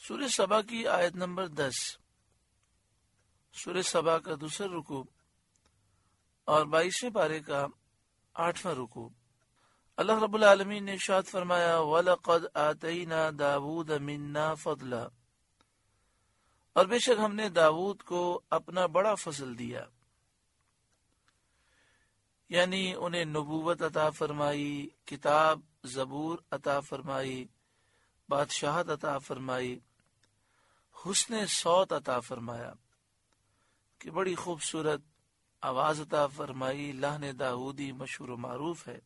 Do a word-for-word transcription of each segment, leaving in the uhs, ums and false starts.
سورہ سبا کی آیت نمبر دس، سورہ سبا کا دوسرا رکوع اور بائیسویں پارے کا آٹھواں رکوع۔ اللہ رب العالمین نے ارشاد فرمایا وَلَقَدْ آتَيْنَا دَاوُودَ مِنَّا فَضْلًا، اور بے شک ہم نے داؤد کو اپنا بڑا فضل دیا، یعنی انہیں نبوت عطا فرمائی، کتاب زبور عطا فرمائی، بادشاہت عطا فرمائی، حسن صوت عطا فرمایا کہ بڑی خوبصورت آواز عطا فرمائی، لحن داؤدی مشہور و معروف ہے۔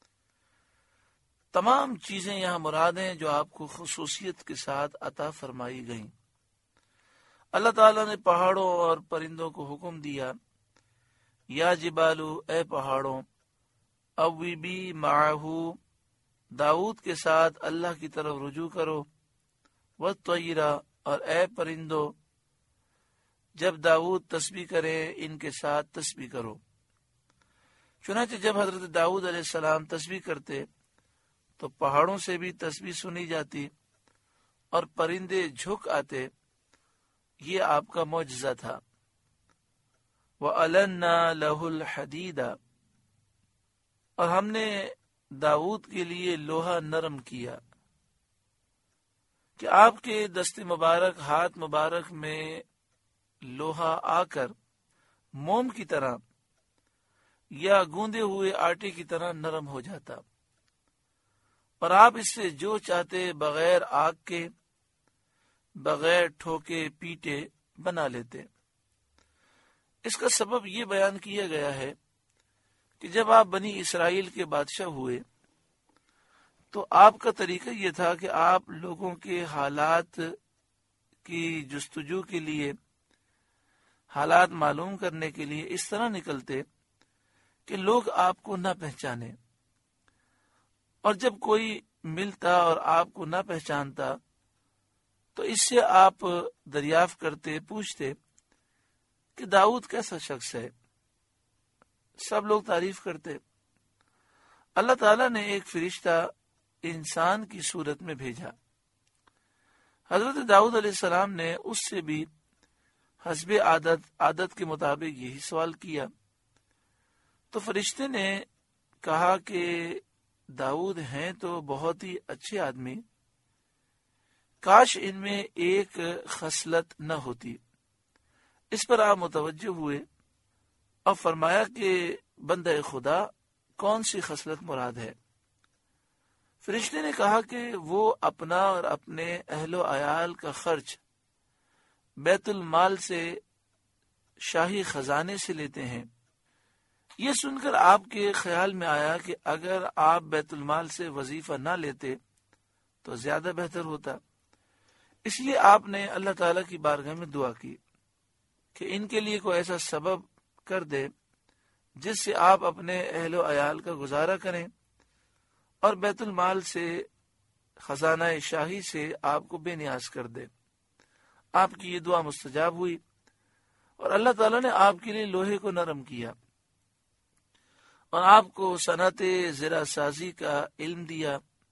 تمام چیزیں یہاں مراد ہیں جو آپ کو خصوصیت کے ساتھ عطا فرمائی گئیں۔ اللہ تعالیٰ نے پہاڑوں اور پرندوں کو حکم دیا یا جبالو، اے پہاڑوں، اوی بی معہو، داؤد کے ساتھ اللہ کی طرف رجوع کرو، والطیرہ، اور اے پرندو جب داؤد تسبیح کرے ان کے ساتھ تسبیح کرو۔ چنانچہ جب حضرت داؤد علیہ السلام تسبیح کرتے تو پہاڑوں سے بھی تسبیح سنی جاتی اور پرندے جھک آتے، یہ آپ کا معجزہ تھا۔ وَأَلَنَّا لَهُ الْحَدِيدَ، اور ہم نے داؤد کے لیے لوہا نرم کیا کہ آپ کے دست مبارک، ہاتھ مبارک میں لوہا آ کر موم کی طرح یا گوندے ہوئے آٹے کی طرح نرم ہو جاتا، اور آپ اس سے جو چاہتے بغیر آگ کے، بغیر ٹھوکے پیٹے بنا لیتے۔ اس کا سبب یہ بیان کیا گیا ہے کہ جب آپ بنی اسرائیل کے بادشاہ ہوئے تو آپ کا طریقہ یہ تھا کہ آپ لوگوں کے حالات کی جستجو کے لیے، حالات معلوم کرنے کے لیے اس طرح نکلتے کہ لوگ آپ کو نہ پہچانے، اور جب کوئی ملتا اور آپ کو نہ پہچانتا تو اس سے آپ دریافت کرتے، پوچھتے کہ داؤد کیسا شخص ہے، سب لوگ تعریف کرتے۔ اللہ تعالیٰ نے ایک فرشتہ انسان کی صورت میں بھیجا، حضرت داؤد علیہ السلام نے اس سے بھی حسب عادت عادت کے مطابق یہی سوال کیا، تو فرشتے نے کہا کہ داؤد ہیں تو بہت ہی اچھے آدمی، کاش ان میں ایک خصلت نہ ہوتی۔ اس پر آپ متوجہ ہوئے اور فرمایا کہ بندہ خدا کون سی خصلت مراد ہے؟ فرشتے نے کہا کہ وہ اپنا اور اپنے اہل و عیال کا خرچ بیت المال سے، شاہی خزانے سے لیتے ہیں۔ یہ سن کر آپ کے خیال میں آیا کہ اگر آپ بیت المال سے وظیفہ نہ لیتے تو زیادہ بہتر ہوتا، اس لیے آپ نے اللہ تعالیٰ کی بارگاہ میں دعا کی کہ ان کے لیے کوئی ایسا سبب کر دے جس سے آپ اپنے اہل و عیال کا گزارا کریں اور بیت المال سے، خزانہ شاہی سے آپ کو بے نیاز کر دے۔ آپ کی یہ دعا مستجاب ہوئی اور اللہ تعالیٰ نے آپ کے لیے لوہے کو نرم کیا اور آپ کو صنعت زرہ سازی کا علم دیا۔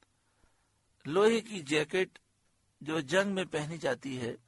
لوہے کی جیکٹ جو جنگ میں پہنی جاتی ہے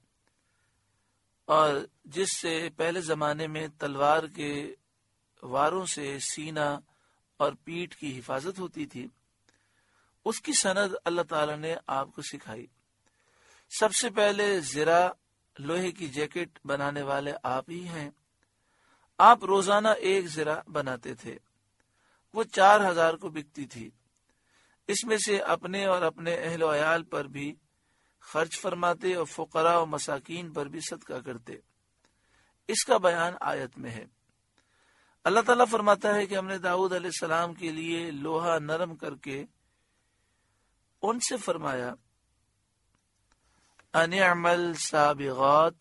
اور جس سے پہلے زمانے میں تلوار کے واروں سے سینہ اور پیٹھ کی حفاظت ہوتی تھی، اس کی سند اللہ تعالیٰ نے آپ کو سکھائی۔ سب سے پہلے زرہ لوہے کی جیکٹ بنانے والے آپ ہی ہیں۔ آپ روزانہ ایک زرہ بناتے تھے، وہ چار ہزار کو بکتی تھی۔ اس میں سے اپنے اور اپنے اہل و عیال پر بھی خرچ فرماتے اور فقراء و مساکین پر بھی صدقہ کرتے۔ اس کا بیان آیت میں ہے۔ اللہ تعالیٰ فرماتا ہے کہ ہم نے داؤد علیہ السلام کے لیے لوہا نرم کر کے ان سے فرمایا ان اعمل سابغات،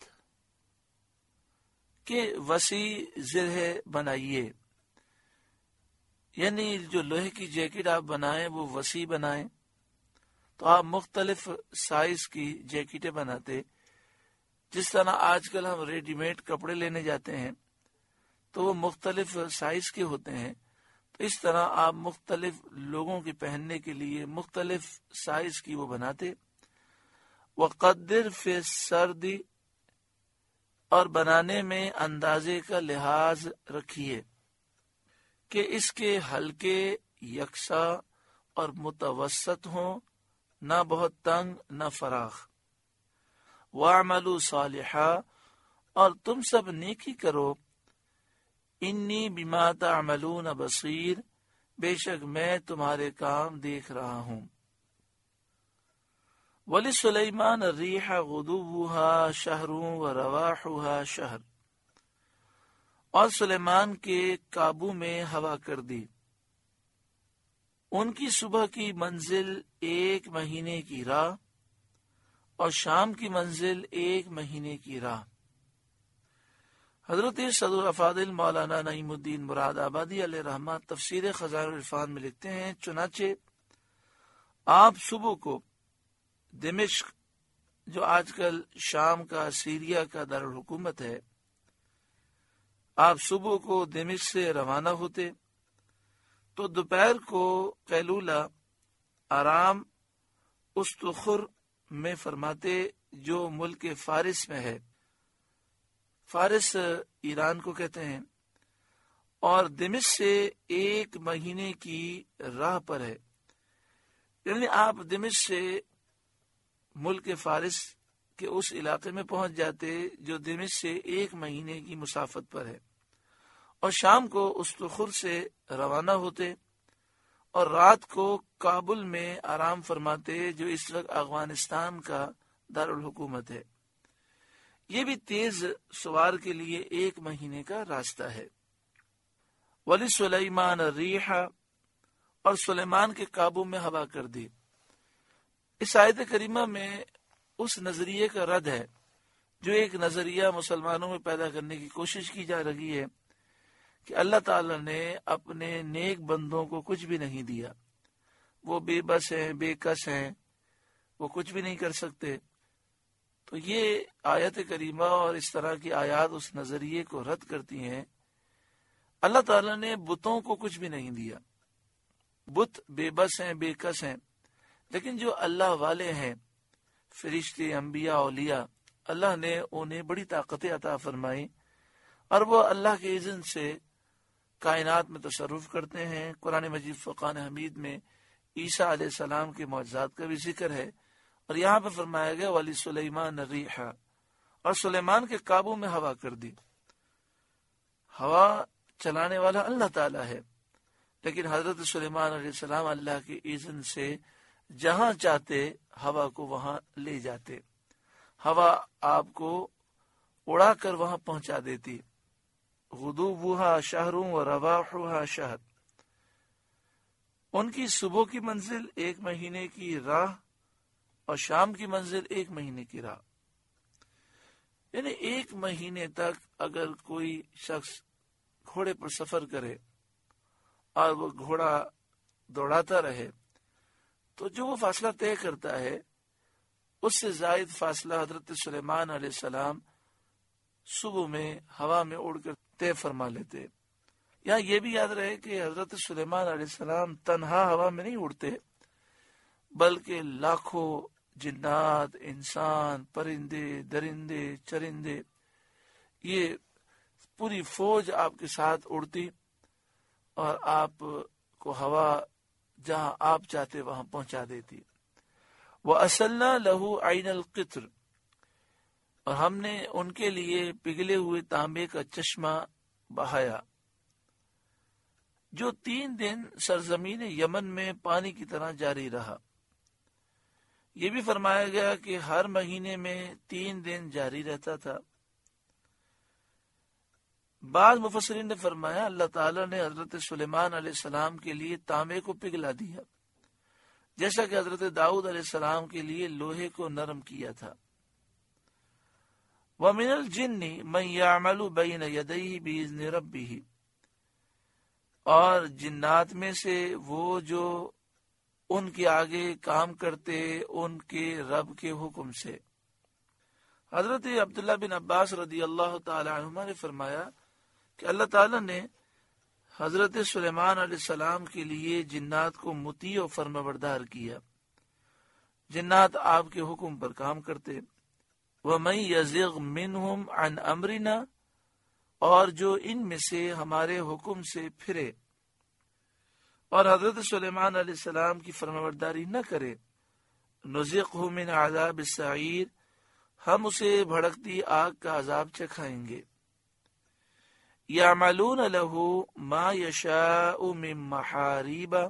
کہ وسیع زرہ بنائیے، یعنی جو لوہے کی جیکٹ آپ بنائیں وہ وسیع بنائیں۔ تو آپ مختلف سائز کی جیکٹیں بناتے، جس طرح آج کل ہم ریڈی میڈ کپڑے لینے جاتے ہیں تو وہ مختلف سائز کے ہوتے ہیں، تو اس طرح آپ مختلف لوگوں کے پہننے کے لیے مختلف سائز کی وہ بناتے۔ وقدر فی السرد، اور بنانے میں اندازے کا لحاظ رکھیے کہ اس کے حلقے یکساں اور متوسط ہوں، نہ بہت تنگ نہ فراخ۔ وَاعْمَلُوا صَالِحًا، اور تم سب نیکی کرو، انی بما تعملون بصیر، بے شک میں تمہارے کام دیکھ رہا ہوں۔ وَلِسُلَيْمَانَ الرِّيحَ غُدُوُّهَا شَهْرٌ وَرَوَاحُهَا شَهْرٌ، اور سلیمان کے قابو میں ہوا کر دی، ان کی صبح کی منزل ایک مہینے کی راہ اور شام کی منزل ایک مہینے کی راہ۔ حضرت صدر افاضل مولانا نعیم الدین مراد آبادی علیہ رحمہ تفسیر خزائن العرفان میں لکھتے ہیں، چنانچہ آپ صبح کو دمشق، جو آج کل شام کا سیریا کا دارالحکومت ہے، آپ صبح کو دمشق سے روانہ ہوتے تو دوپہر کو قیلولہ آرام استخر میں فرماتے، جو ملک فارس میں ہے، فارس ایران کو کہتے ہیں، اور دمشق سے ایک مہینے کی راہ پر ہے۔ یعنی آپ دمشق سے ملک فارس کے اس علاقے میں پہنچ جاتے جو دمشق سے ایک مہینے کی مسافت پر ہے، اور شام کو استخر سے روانہ ہوتے اور رات کو کابل میں آرام فرماتے، جو اس وقت افغانستان کا دارالحکومت ہے۔ یہ بھی تیز سوار کے لیے ایک مہینے کا راستہ ہے۔ وَلِسُلَيْمَانَ الرِّيحَ، اور سلیمان کے قابو میں ہوا کر دی۔ اس آیت کریمہ میں اس نظریے کا رد ہے جو ایک نظریہ مسلمانوں میں پیدا کرنے کی کوشش کی جا رہی ہے کہ اللہ تعالیٰ نے اپنے نیک بندوں کو کچھ بھی نہیں دیا، وہ بے بس ہیں، بے کس ہیں، وہ کچھ بھی نہیں کر سکتے۔ تو یہ آیت کریمہ اور اس طرح کی آیات اس نظریے کو رد کرتی ہیں۔ اللہ تعالیٰ نے بتوں کو کچھ بھی نہیں دیا، بت بے بس ہیں، بے کس ہیں، لیکن جو اللہ والے ہیں، فرشتے، انبیاء، اولیاء، اللہ نے انہیں بڑی طاقتیں عطا فرمائی، اور وہ اللہ کے اذن سے کائنات میں تصرف کرتے ہیں۔ قرآن مجید فرقان حمید میں عیسیٰ علیہ السلام کے معجزات کا بھی ذکر ہے، اور یہاں پہ فرمایا گیا وَلِسُلَيْمَانَ الرِّيحَ، اور سلیمان کے قابو میں ہوا کر دی۔ ہوا چلانے والا اللہ تعالیٰ ہے، لیکن حضرت سلیمان علیہ السلام اللہ کے اذن سے جہاں چاہتے ہوا کو وہاں لے جاتے، ہوا آپ کو اڑا کر وہاں پہنچا دیتی۔ غدوبها شہر و رواحها شہر، ان کی صبح کی منزل ایک مہینے کی راہ اور شام کی منزل ایک مہینے کی راہ۔ یعنی ایک مہینے تک اگر کوئی شخص گھوڑے پر سفر کرے اور وہ گھوڑا دوڑاتا رہے تو جو وہ فاصلہ طے کرتا ہے اس سے زائد فاصلہ حضرت سلیمان علیہ السلام صبح میں ہوا میں اڑ کر طے فرما لیتے۔ یہاں یہ بھی یاد رہے کہ حضرت سلیمان علیہ السلام تنہا ہوا میں نہیں اڑتے، بلکہ لاکھوں جنات، انسان، پرندے، درندے، چرندے، یہ پوری فوج آپ کے ساتھ اڑتی اور آپ کو ہوا جہاں آپ چاہتے وہاں پہنچا دیتی۔ وَأَسَلْنَا لَهُ عَيْنَ الْقِطْرِ، اور ہم نے ان کے لیے پگھلے ہوئے تانبے کا چشمہ بہایا، جو تین دن سرزمین یمن میں پانی کی طرح جاری رہا۔ یہ بھی فرمایا گیا کہ ہر مہینے میں تین دن جاری رہتا تھا۔ بعض مفسرین نے فرمایا اللہ تعالیٰ نے حضرت سلیمان علیہ السلام کے لیے تانبے کو پگھلا دیا، جیسا کہ حضرت داؤد علیہ السلام کے لیے لوہے کو نرم کیا تھا۔ وَمِنَ الْجِنِّ مَنْ يَعْمَلُ بَيْنَ يَدَيْهِ بِإِذْنِ رَبِّهِ، اور جنات میں سے وہ جو ان کے آگے کام کرتے ان کے رب کے حکم سے۔ حضرت عبداللہ بن عباس رضی اللہ تعالی عنہما نے فرمایا کہ اللہ تعالیٰ نے حضرت سلیمان علیہ السلام کے لیے جنات کو مطیع و فرمانبردار کیا، جنات آپ کے حکم پر کام کرتے. وَمَن يَزِغْ مِنْهُمْ عَنْ أَمْرِنَا، اور جو ان میں سے ہمارے حکم سے پھرے اور حضرت سلیمان علیہ السلام کی فرمانبرداری نہ کرے، نُذِقْهُ مِنْ عَذَابِ السَّعِيرِ، ہم اسے بھڑکتی آگ کا عذاب چکھائیں گے. يَعْمَلُونَ لَهُ مَا يَشَاءُ مِن مَحَارِيبَ،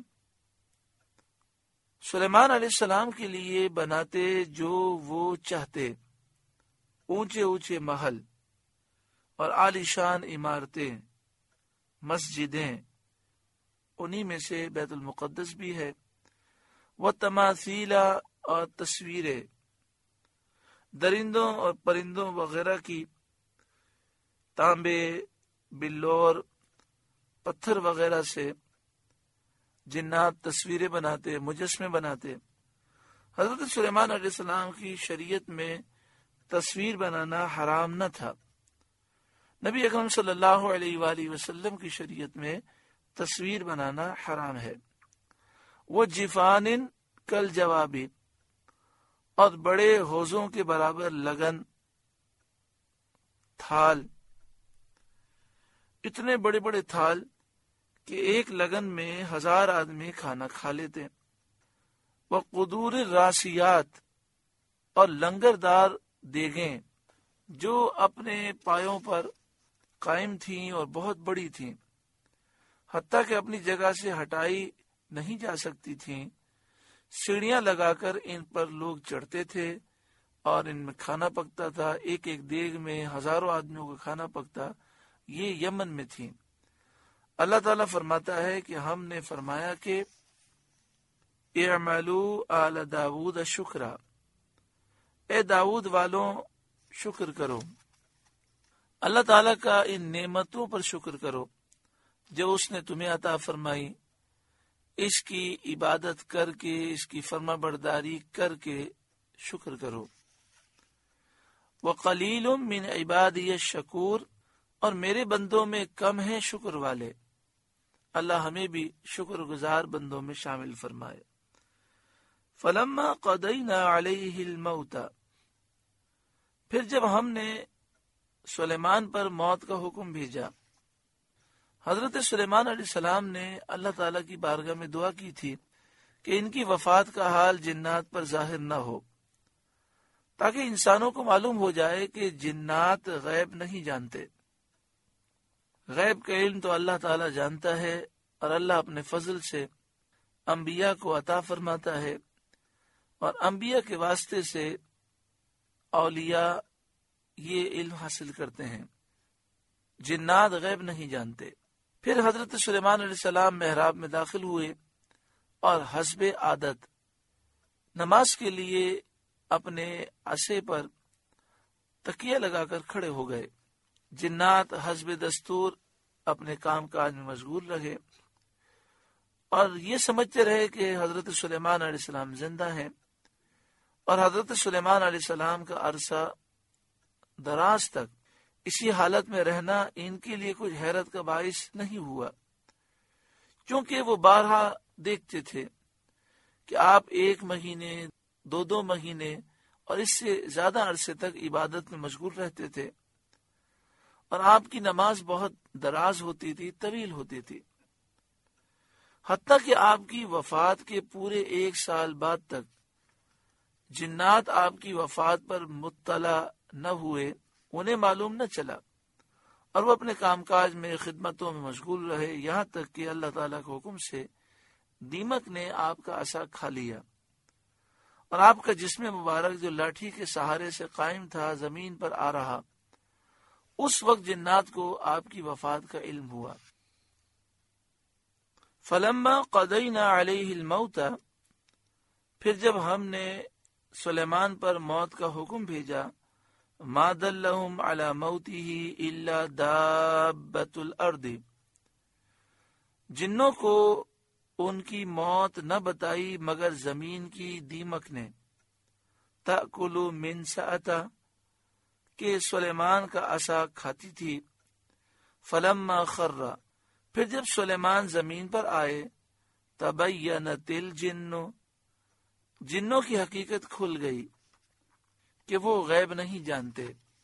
سلیمان علیہ السلام کے لیے بناتے جو وہ چاہتے، اونچے اونچے محل اور عالیشان عمارتیں، مسجدیں، انہی میں سے بیت المقدس بھی ہے. وَتَمَاثِيلَ، اور تصویریں درندوں اور پرندوں وغیرہ کی، تانبے، بلور، پتھر وغیرہ سے جنات تصویریں بناتے، مجسمے بناتے. حضرت سلیمان علیہ السلام کی شریعت میں تصویر بنانا حرام نہ تھا. نبی اکرم صلی اللہ علیہ وآلہ وسلم کی شریعت میں تصویر بنانا حرام ہے. وہ جفان کل جوابی، اور بڑے حوضوں کے برابر لگن، تھال، اتنے بڑے بڑے تھال کہ ایک لگن میں ہزار آدمی کھانا کھا لیتے. وہ قدور راسیات، اور لنگردار دیگیں جو اپنے پایوں پر قائم تھیں اور بہت بڑی تھیں، حتیٰ کہ اپنی جگہ سے ہٹائی نہیں جا سکتی تھیں. سیڑھیاں لگا کر ان پر لوگ چڑھتے تھے اور ان میں کھانا پکتا تھا. ایک ایک دیگ میں ہزاروں آدمیوں کا کھانا پکتا. یہ یمن میں تھی. اللہ تعالیٰ فرماتا ہے کہ ہم نے فرمایا کہ اعملوا آل داود شکرا، اے داود والوں شکر کرو، اللہ تعالیٰ کا ان نعمتوں پر شکر کرو جو اس نے تمہیں عطا فرمائی. اس کی عبادت کر کے، اس کی فرما برداری کر کے شکر کرو. وَقَلِيلٌ مِّنْ عِبَادِيَ الشَّكُورُ، اور میرے بندوں میں کم ہیں شکر والے. اللہ ہمیں بھی شکر گزار بندوں میں شامل فرمائے. فَلَمَّا قَضَيْنَا عَلَيْهِ الْمَوْتَ، پھر جب ہم نے سلیمان پر موت کا حکم بھیجا. حضرت سلیمان علیہ السلام نے اللہ تعالیٰ کی بارگاہ میں دعا کی تھی کہ ان کی وفات کا حال جنات پر ظاہر نہ ہو، تاکہ انسانوں کو معلوم ہو جائے کہ جنات غیب نہیں جانتے. غیب کا علم تو اللہ تعالیٰ جانتا ہے، اور اللہ اپنے فضل سے انبیاء کو عطا فرماتا ہے، اور انبیاء کے واسطے سے اولیاء یہ علم حاصل کرتے ہیں. جنات غیب نہیں جانتے. پھر حضرت سلیمان علیہ السلام محراب میں داخل ہوئے اور حسب عادت نماز کے لیے اپنے عصے پر تکیہ لگا کر کھڑے ہو گئے. جنات حسب دستور اپنے کام کاج میں مشغول رہے اور یہ سمجھتے رہے کہ حضرت سلیمان علیہ السلام زندہ ہیں. اور حضرت سلیمان علیہ السلام کا عرصہ دراز تک اسی حالت میں رہنا ان کے لیے کچھ حیرت کا باعث نہیں ہوا، کیونکہ وہ بارہا دیکھتے تھے کہ آپ ایک مہینے، دو دو مہینے اور اس سے زیادہ عرصے تک عبادت میں مشغول رہتے تھے، اور آپ کی نماز بہت دراز ہوتی تھی، طویل ہوتی تھی، حتیٰ کہ آپ کی وفات کے پورے ایک سال بعد تک جنات آپ کی وفات پر مطلع نہ ہوئے، انہیں معلوم نہ چلا، اور وہ اپنے کام کاج میں، خدمتوں میں مشغول رہے، یہاں تک کہ اللہ تعالیٰ کے حکم سے دیمک نے آپ کا عصا کھا لیا، اور آپ کا جسم مبارک جو لاٹھی کے سہارے سے قائم تھا زمین پر آ رہا. اس وقت جنات کو آپ کی وفات کا علم ہوا. فَلَمَّا قَضَيْنَا عَلَيْهِ الْمَوْتَ، پھر جب ہم نے سلیمان پر موت کا حکم بھیجا، مَا دَلَّهُمْ عَلَى مَوْتِهِ إِلَّا دَابَّةُ الْأَرْضِ، جنوں کو ان کی موت نہ بتائی مگر زمین کی دیمک نے، تَأْكُلُ مِنْ سَأَتَهُ، کہ سلیمان کا عصا کھاتی تھی. فَلَمَّا خَرَّ، پھر جب سلیمان زمین پر آئے، تَبَيَّنَتِ الْجِنُّ، جنوں کی حقیقت کھل گئی کہ وہ غیب نہیں جانتے.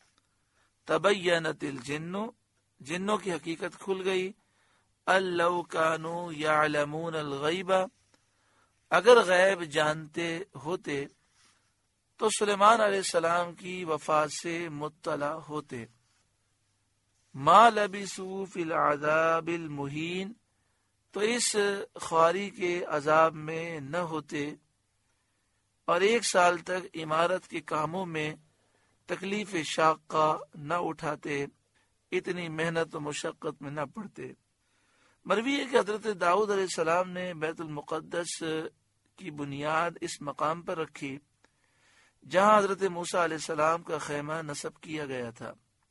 تبینت الجن، جنوں کی حقیقت کھل گئی. اللو کانوا یعلمون الغیب، اگر غیب جانتے ہوتے تو سلیمان علیہ السلام کی وفات سے مطلع ہوتے. ما لبثوا فی العذاب المہین، تو اس خواری کے عذاب میں نہ ہوتے اور ایک سال تک عمارت کے کاموں میں تکلیف شاقہ نہ اٹھاتے، اتنی محنت و مشقت میں نہ پڑتے. مروی ہے کہ حضرت داؤد علیہ السلام نے بیت المقدس کی بنیاد اس مقام پر رکھی جہاں حضرت موسیٰ علیہ السلام کا خیمہ نصب کیا گیا تھا.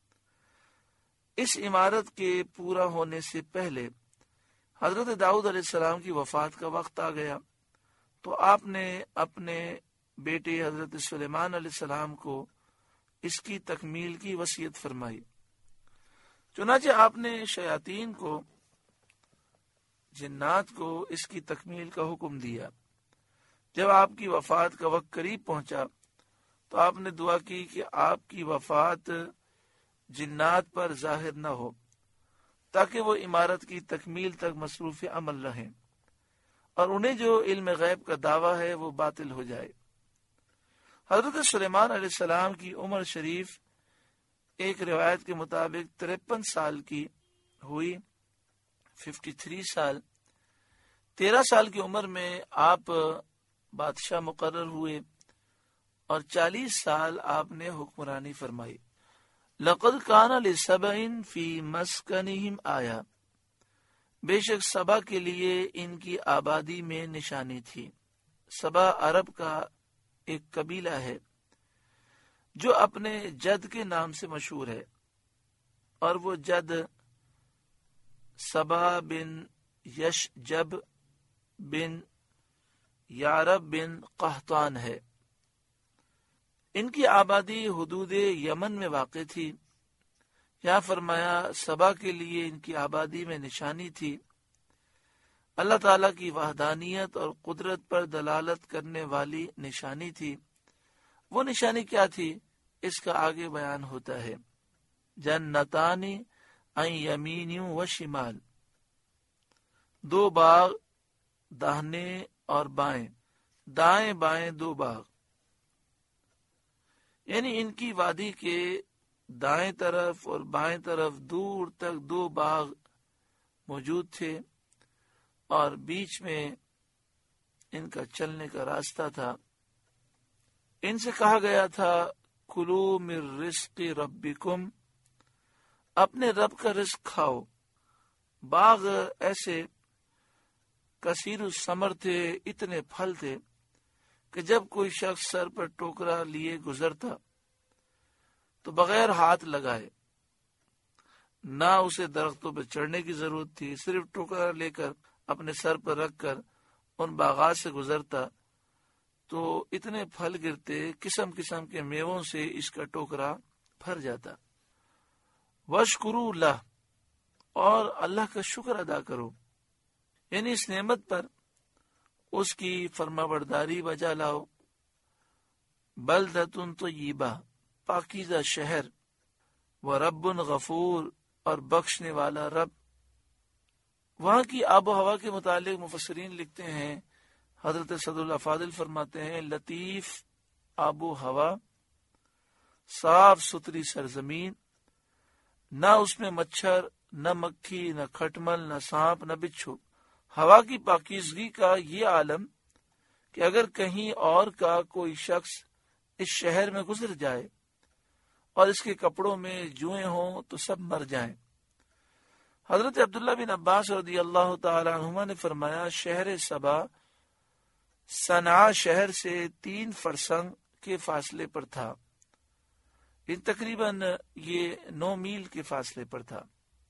اس عمارت کے پورا ہونے سے پہلے حضرت داؤد علیہ السلام کی وفات کا وقت آ گیا تو آپ نے اپنے بیٹے حضرت سلیمان علیہ السلام کو اس کی تکمیل کی وصیت فرمائی. چنانچہ آپ نے شیاطین کو، جنات کو اس کی تکمیل کا حکم دیا. جب آپ کی وفات کا وقت قریب پہنچا تو آپ نے دعا کی کہ آپ کی وفات جنات پر ظاہر نہ ہو تاکہ وہ عمارت کی تکمیل تک مصروف عمل رہیں اور انہیں جو علم غیب کا دعویٰ ہے وہ باطل ہو جائے. حضرت سلیمان علیہ السلام کی عمر شریف ایک روایت کے مطابق ترپن سال کی ہوئی، ففٹی تھری سال. تیرہ سال کی عمر میں آپ بادشاہ مقرر ہوئے اور چالیس سال آپ نے حکمرانی فرمائی. لقد کان لسبع فی مسکنہم آیا، بے شک سبا کے لیے ان کی آبادی میں نشانی تھی. سبا عرب کا ایک قبیلہ ہے جو اپنے جد کے نام سے مشہور ہے، اور وہ جد سبا بن یشجب بن یارب بن قحطان ہے. ان کی آبادی حدود یمن میں واقع تھی. یہاں فرمایا سبا کے لیے ان کی آبادی میں نشانی تھی. اللہ تعالیٰ کی وحدانیت اور قدرت پر دلالت کرنے والی نشانی تھی. وہ نشانی کیا تھی اس کا آگے بیان ہوتا ہے. جنتانی عن یمین و شمال، دو باغ داہنے اور بائیں، دائیں بائیں دو باغ، یعنی ان کی وادی کے دائیں طرف اور بائیں طرف دور تک دو باغ موجود تھے اور بیچ میں ان کا چلنے کا راستہ تھا. ان سے کہا گیا تھا کلو من رزق ربکم، اپنے رب کا رزق کھاؤ. باغ ایسے کثیر الثمر تھے، اتنے پھل تھے کہ جب کوئی شخص سر پر ٹوکرا لیے گزرتا تو بغیر ہاتھ لگائے، نہ اسے درختوں پر چڑھنے کی ضرورت تھی، صرف ٹوکرا لے کر اپنے سر پر رکھ کر ان باغات سے گزرتا تو اتنے پھل گرتے، قسم قسم کے میووں سے اس کا ٹوکرا بھر جاتا. وشکروا لہ، اور اللہ کا شکر ادا کرو، یعنی اس نعمت پر اس کی فرما برداری بجا لاؤ. بلدۃ طیبہ، پاکیزہ شہر، ورب غفور، اور بخشنے والا رب. وہاں کی آب و ہوا کے متعلق مفسرین لکھتے ہیں، حضرت صدر الافاضل فرماتے ہیں لطیف آب و ہوا، صاف ستھری سرزمین، نہ اس میں مچھر، نہ مکھی، نہ کھٹمل، نہ سانپ، نہ بچھو. ہوا کی پاکیزگی کا یہ عالم کہ اگر کہیں اور کا کوئی شخص اس شہر میں گزر جائے اور اس کے کپڑوں میں جوئیں ہوں تو سب مر جائیں. حضرت عبداللہ بن عباس رضی اللہ تعالی عنہما نے فرمایا شہر سبا صنعاء شہر سے تین فرسنگ کے فاصلے پر تھا، ان تقریباً یہ نو میل کے فاصلے پر تھا.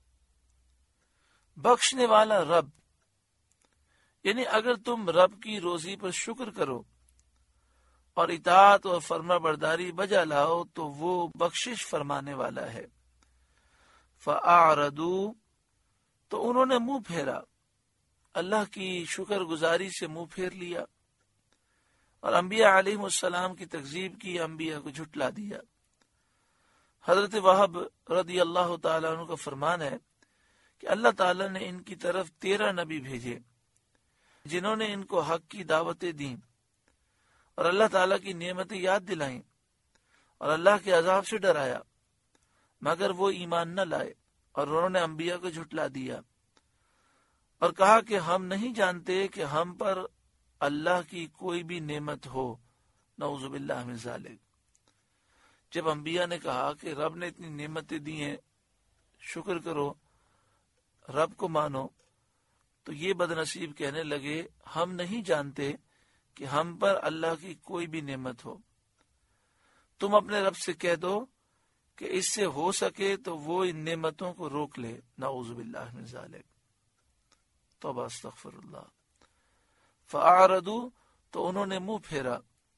بخشنے والا رب، یعنی اگر تم رب کی روزی پر شکر کرو اور اطاعت اور فرما برداری بجا لاؤ تو وہ بخشش فرمانے والا ہے. فَأَعْرَضُوا، تو انہوں نے منہ پھیرا، اللہ کی شکر گزاری سے منہ پھیر لیا. اور انبیاء علیہ السلام کی تکذیب کی، انبیاء کو جھٹلا دیا۔ حضرت وہب رضی اللہ تعالیٰ عنہ کا فرمان ہے کہ اللہ تعالیٰ نے ان کی طرف تیرہ نبی بھیجے جنہوں نے ان کو حق کی دعوتیں دیں اور اللہ تعالیٰ کی نعمتیں یاد دلائیں اور اللہ کے عذاب سے ڈرایا، مگر وہ ایمان نہ لائے اور انہوں نے انبیاء کو جھٹلا دیا اور کہا کہ ہم نہیں جانتے کہ ہم پر اللہ کی کوئی بھی نعمت ہو، نعوذ باللہ من ذالک۔ جب انبیاء نے کہا کہ رب نے اتنی نعمتیں دی ہیں، شکر کرو، رب کو مانو، تو یہ بد نصیب کہنے لگے ہم نہیں جانتے کہ ہم پر اللہ کی کوئی بھی نعمت ہو، تم اپنے رب سے کہہ دو کہ اس سے ہو سکے تو وہ ان نعمتوں کو روک لے، نعوذ باللہ من ذالک۔ توبہ استغفر اللہ۔ فاعرضوا، تو انہوں نے منہ پھیرا،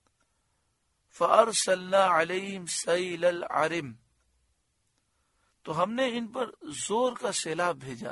فارسلنا علیہم سیل العرم، تو ہم نے ان پر زور کا سیلاب بھیجا،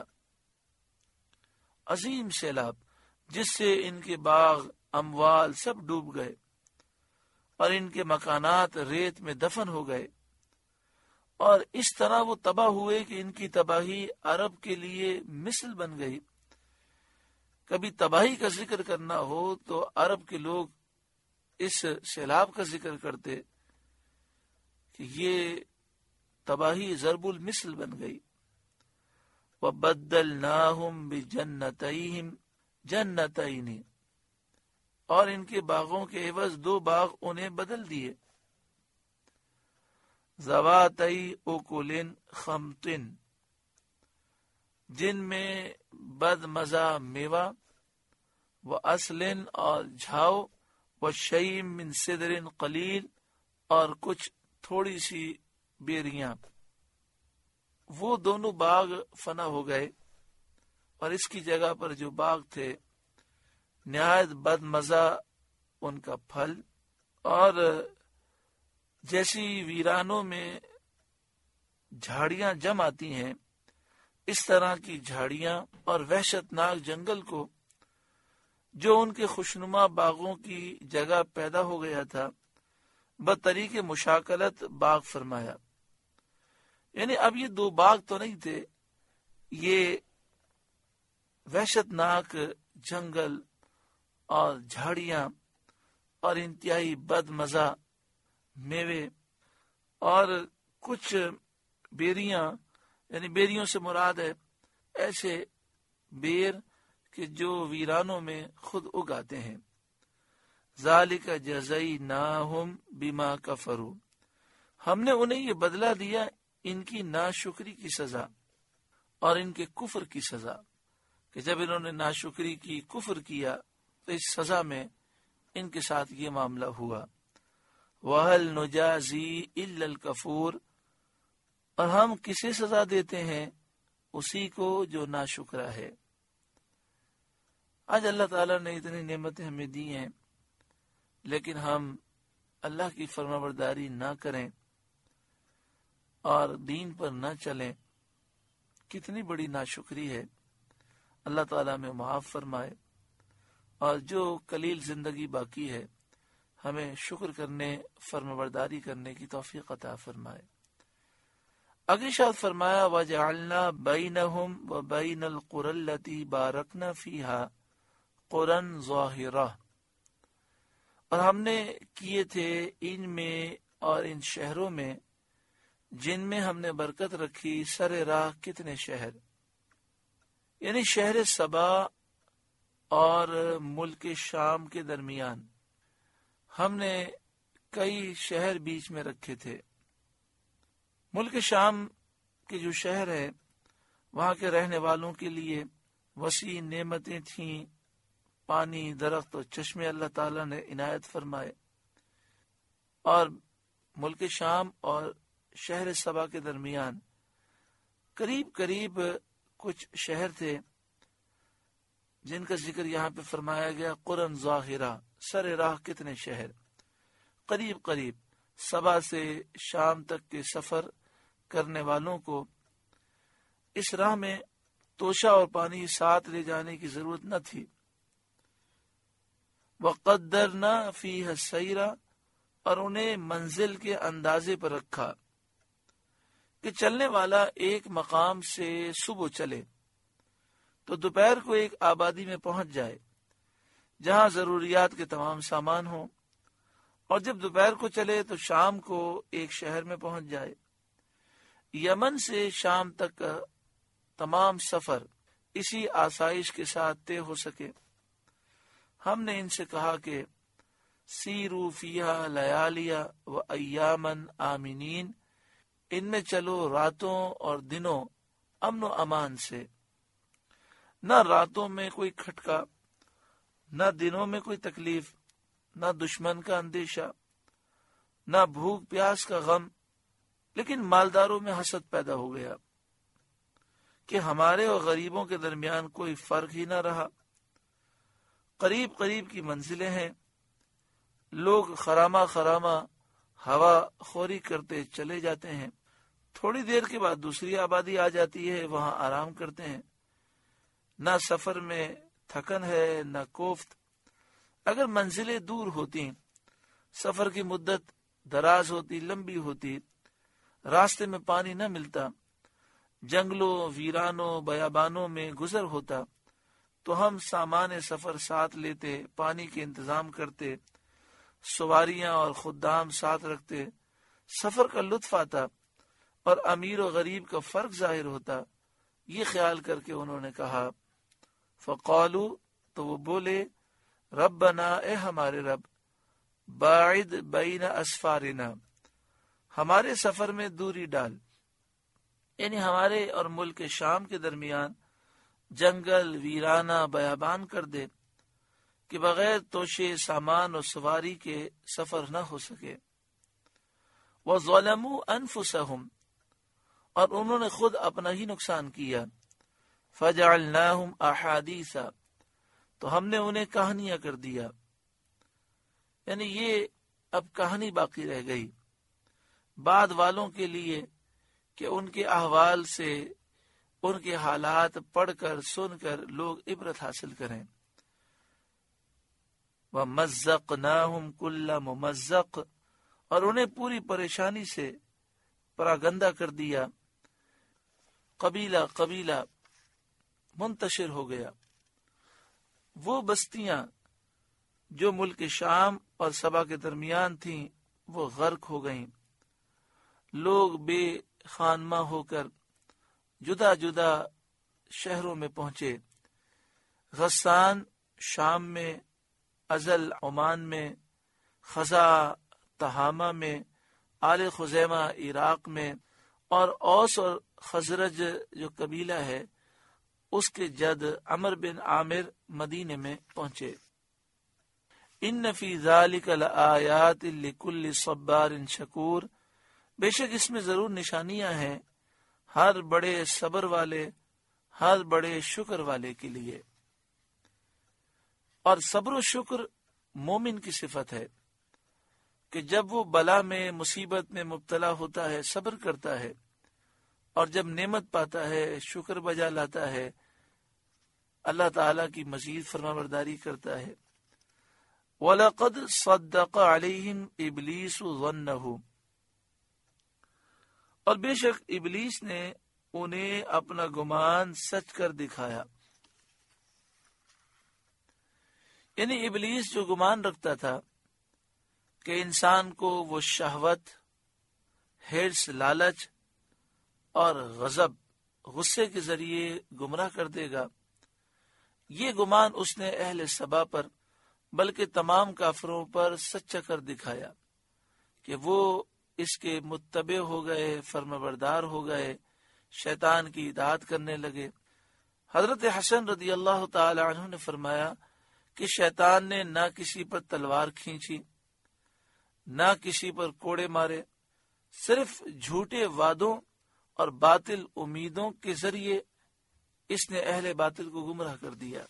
عظیم سیلاب، جس سے ان کے باغ اموال سب ڈوب گئے اور ان کے مکانات ریت میں دفن ہو گئے، اور اس طرح وہ تباہ ہوئے کہ ان کی تباہی عرب کے لیے مثل بن گئی۔ کبھی تباہی کا ذکر کرنا ہو تو عرب کے لوگ اس سیلاب کا ذکر کرتے کہ یہ تباہی ضرب المثل بن گئی۔ وَبَدَّلْنَاهُمْ بِجَنَّتَيْهِمْ جَنَّتَيْنِ، اور ان کے باغوں کے عوض دو باغ انہیں بدل دیے، ذَوَاتَيْ أُكُلٍ خَمْطٍ، جن میں بد مزہ میوہ، وَأَصْلٍ، اور جھاؤ، وَشَيْءٍ مِّن سِدْرٍ قَلِيلٍ، اور کچھ تھوڑی سی بیریاں۔ وہ دونوں باغ فنا ہو گئے اور اس کی جگہ پر جو باغ تھے نہایت بد مزہ ان کا پھل، اور جیسی ویرانوں میں جھاڑیاں جم آتی ہیں اس طرح کی جھاڑیاں اور وحشت ناک جنگل کو جو ان کے خوشنما باغوں کی جگہ پیدا ہو گیا تھا بطریق مشاکلت باغ فرمایا۔ یعنی اب یہ دو باغ تو نہیں تھے، یہ وحشت ناک جنگل اور جھاڑیاں اور انتہائی بد مزہ میوے اور کچھ بیریاں، یعنی بیریوں سے مراد ہے ایسے بیر کہ جو ویرانوں میں خود اگاتے ہیں۔ ذالک جزیناہم بما کفروا، ہم نے انہیں یہ بدلہ دیا ان کی ناشکری کی سزا اور ان کے کفر کی سزا، کہ جب انہوں نے ناشکری کی، کفر کیا، تو اس سزا میں ان کے ساتھ یہ معاملہ ہوا۔ وَهَلْ نُجَازِي إِلَّا الْكَفُورَ، اور ہم کسے سزا دیتے ہیں؟ اسی کو جو ناشکرا ہے۔ آج اللہ تعالیٰ نے اتنی نعمتیں ہمیں دی ہیں، لیکن ہم اللہ کی فرما برداری نہ کریں اور دین پر نہ چلیں، کتنی بڑی ناشکری ہے۔ اللہ تعالیٰ میں معاف فرمائے، اور جو قلیل زندگی باقی ہے ہمیں شکر کرنے، فرما برداری کرنے کی توفیق عطا فرمائے۔ اگلی شاد فرمایا وَجَعَلْنَا بَيْنَهُمْ وَبَيْنَ الْقُرَى الَّتِي بَارَكْنَا فِيهَا قُرًى ظَاهِرَةً، اور ہم نے کیے تھے ان میں اور ان شہروں میں جن میں ہم نے برکت رکھی سر راہ کتنے شہر، یعنی شہر سبا اور ملک شام کے درمیان ہم نے کئی شہر بیچ میں رکھے تھے۔ ملک شام کے جو شہر ہے وہاں کے رہنے والوں کے لیے وسیع نعمتیں تھیں، پانی، درخت اور چشمے اللہ تعالیٰ نے عنایت فرمائے، اور ملک شام اور شہر سبا کے درمیان قریب قریب کچھ شہر تھے جن کا ذکر یہاں پہ فرمایا گیا، قرن ظاہرہ، سر راہ کتنے شہر، قریب قریب سبا سے شام تک کے سفر کرنے والوں کو اس راہ میں توشہ اور پانی ساتھ لے جانے کی ضرورت نہ تھی۔ وَقَدَّرْنَا فِيهَا السَّيْرَ، اور انہیں منزل کے اندازے پر رکھا کہ چلنے والا ایک مقام سے صبح چلے تو دوپہر کو ایک آبادی میں پہنچ جائے جہاں ضروریات کے تمام سامان ہوں، اور جب دوپہر کو چلے تو شام کو ایک شہر میں پہنچ جائے۔ یمن سے شام تک کا تمام سفر اسی آسائش کے ساتھ طے ہو سکے۔ ہم نے ان سے کہا کہ سیرو فیہا لیالیا و ایامن آمینین، ان میں چلو راتوں اور دنوں امن و امان سے، نہ راتوں میں کوئی کھٹکا، نہ دنوں میں کوئی تکلیف، نہ دشمن کا اندیشہ، نہ بھوک پیاس کا غم۔ لیکن مالداروں میں حسد پیدا ہو گیا کہ ہمارے اور غریبوں کے درمیان کوئی فرق ہی نہ رہا، قریب قریب کی منزلیں ہیں، لوگ خرامہ خرامہ ہوا خوری کرتے چلے جاتے ہیں، تھوڑی دیر کے بعد دوسری آبادی آ جاتی ہے، وہاں آرام کرتے ہیں، نہ سفر میں تھکن ہے نہ کوفت۔ اگر منزلیں دور ہوتی، سفر کی مدت دراز ہوتی، لمبی ہوتی، راستے میں پانی نہ ملتا، جنگلوں ویرانوں بیابانوں میں گزر ہوتا، تو ہم سامان سفر ساتھ لیتے، پانی کے انتظام کرتے، سواریاں اور خدام ساتھ رکھتے، سفر کا لطف آتا اور امیر و غریب کا فرق ظاہر ہوتا۔ یہ خیال کر کے انہوں نے کہا، فقالو، تو وہ بولے، ربنا، اے ہمارے رب، باعد بین اسفارنا، ہمارے سفر میں دوری ڈال، یعنی ہمارے اور ملک شام کے درمیان جنگل ویرانہ بیابان کر دے کہ بغیر توشے سامان اور سواری کے سفر نہ ہو سکے۔ وَظَلَمُوا أَنفُسَهُمْ، اور انہوں نے خود اپنا ہی نقصان کیا۔ فَجَعَلْنَاهُمْ أَحَادِيثَ، تو ہم نے انہیں کہانیاں کر دیا، یعنی یہ اب کہانی باقی رہ گئی بعد والوں کے لیے کہ ان کے احوال سے، ان کے حالات پڑھ کر سن کر لوگ عبرت حاصل کریں۔ وَمَزَّقْنَاهُمْ كُلَّ مُمَزَّقٍ، اور انہیں پوری پریشانی سے پراگندہ کر دیا، قبیلہ قبیلہ منتشر ہو گیا۔ وہ بستیاں جو ملک شام اور سبا کے درمیان تھیں وہ غرق ہو گئیں، لوگ بے خانمہ ہو کر جدا جدا شہروں میں پہنچے، غسان شام میں، ازل عمان میں، خزا تہامہ میں، آل خزیمہ عراق میں، اور اوس اور خزرج جو قبیلہ ہے اس کے جد عمر بن عامر مدینے میں پہنچے۔ ان فی ذالک لآیات لکل صبار شکور، بے شک اس میں ضرور نشانیاں ہیں ہر بڑے صبر والے، ہر بڑے شکر والے کے لیے۔ اور صبر و شکر مومن کی صفت ہے کہ جب وہ بلا میں مصیبت میں مبتلا ہوتا ہے صبر کرتا ہے، اور جب نعمت پاتا ہے شکر بجا لاتا ہے، اللہ تعالیٰ کی مزید فرمانبرداری کرتا ہے۔ وَلَقَدْ صَدَّقَ عَلَيْهِمْ إِبْلِيسُ ظَنَّهُ، اور بے شک ابلیس نے انہیں اپنا گمان سچ کر دکھایا، یعنی ابلیس جو گمان رکھتا تھا کہ انسان کو وہ شہوت، حرص، لالچ اور غضب، غصے کے ذریعے گمراہ کر دے گا، یہ گمان اس نے اہل سبا پر بلکہ تمام کافروں پر سچا کر دکھایا کہ وہ اس کے متبع ہو گئے، فرمانبردار ہو گئے، شیطان کی اطاعت کرنے لگے۔ حضرت حسن رضی اللہ تعالی عنہ نے فرمایا کہ شیطان نے نہ کسی پر تلوار کھینچی، نہ کسی پر کوڑے مارے، صرف جھوٹے وعدوں اور باطل امیدوں کے ذریعے اس نے اہل باطل کو گمراہ کر دیا۔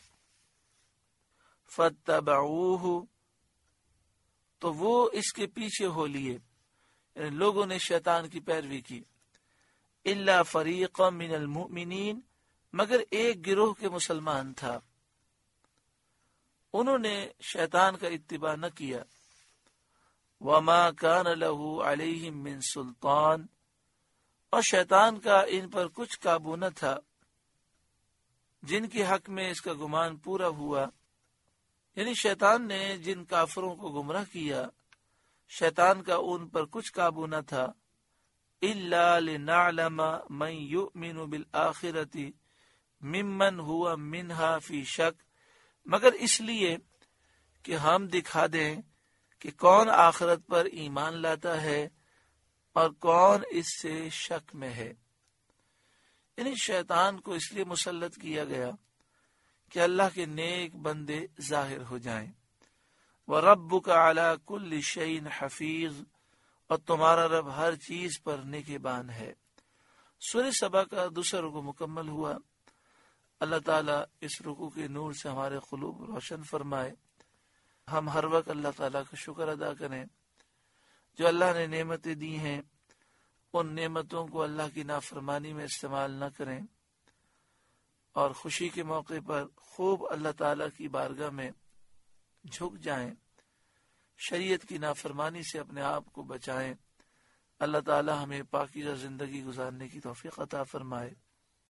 فَاتَّبَعُوهُ، تو وہ اس کے پیچھے ہو لیے، یعنی لوگوں نے شیطان کی پیروی کی۔ إِلَّا فَرِيقًا مِّنَ الْمُؤْمِنِينَ، مگر ایک گروہ کے مسلمان تھا۔ انہوں نے شیطان کا اتباع نہ کیا. وما کان لہ علیہم من سلطان، اور شیطان کا ان پر کچھ قابو نہ تھا. جن کے حق میں اس کا گمان پورا ہوا، یعنی شیطان نے جن کافروں کو گمراہ کیا، شیطان کا ان پر کچھ قابو نہ تھا. الا لنعلم من یؤمن بالآخرۃ ممن هو منها فی شک، مگر اس لیے کہ ہم دکھا دیں کہ کون آخرت پر ایمان لاتا ہے اور کون اس سے شک میں ہے. یعنی شیطان کو اس لیے مسلط کیا گیا کہ اللہ کے نیک بندے ظاہر ہو جائیں. وَرَبُّكَ عَلَى كُلِّ شَيْءٍ حَفِيظٌ، اور تمہارا رب ہر چیز پر نگہبان ہے. سورہ سبا کا دوسرا رکوع مکمل ہوا. اللہ تعالیٰ اس رکوع کے نور سے ہمارے قلوب روشن فرمائے. ہم ہر وقت اللہ تعالیٰ کا شکر ادا کریں. جو اللہ نے نعمتیں دی ہیں ان نعمتوں کو اللہ کی نافرمانی میں استعمال نہ کریں، اور خوشی کے موقع پر خوب اللہ تعالیٰ کی بارگاہ میں جھک جائیں. شریعت کی نافرمانی سے اپنے آپ کو بچائیں. اللہ تعالیٰ ہمیں پاکیزہ زندگی گزارنے کی توفیق عطا فرمائے.